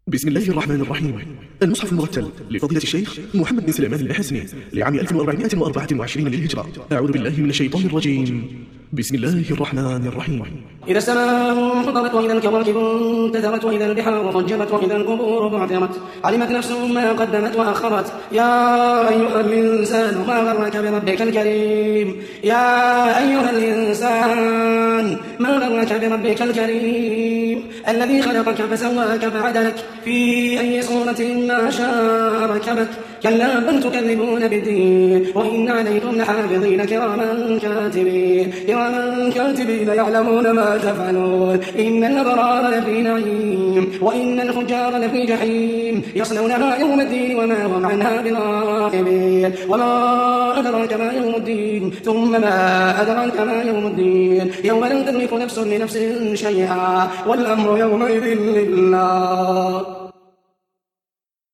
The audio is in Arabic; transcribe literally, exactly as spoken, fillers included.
بسم الله الرحمن الرحيم. المصحف المرتل لفضيلة الشيخ محمد بن سليمان الحسني لعام ألف وأربعمائة وأربعة وعشرين للهجرة. أعوذ بالله من الشيطان الرجيم. بسم الله الرحمن الرحيم. إذا السماء انفطرت وإذا الكواكب انتثرت وإذا البحار فجرت وإذا القبور بعثرت علمت نفس ما قدمت وأخرت. يا أيها الإنسان ما غرك بربك الكريم يا أيها الإنسان ما غرك بربك الكريم الذي خلقك فسواك فعدلك في أي صورة ما شاء ركبك. كلا بل تكذبون بالدين وإن عليكم لحافظين كراما كاتبين كراما كاتبين يعلمون ما تفعلون. إن الأبرار لفي نعيم وإن الفجار لفي جحيم يصلونها يوم الدين وما هم عنها بغائبين. وما أدراك ما يوم الدين ثم ما أدراك ما يوم الدين يوم لا تملك نفس لنفس شيئا والأمر يومئذ لله.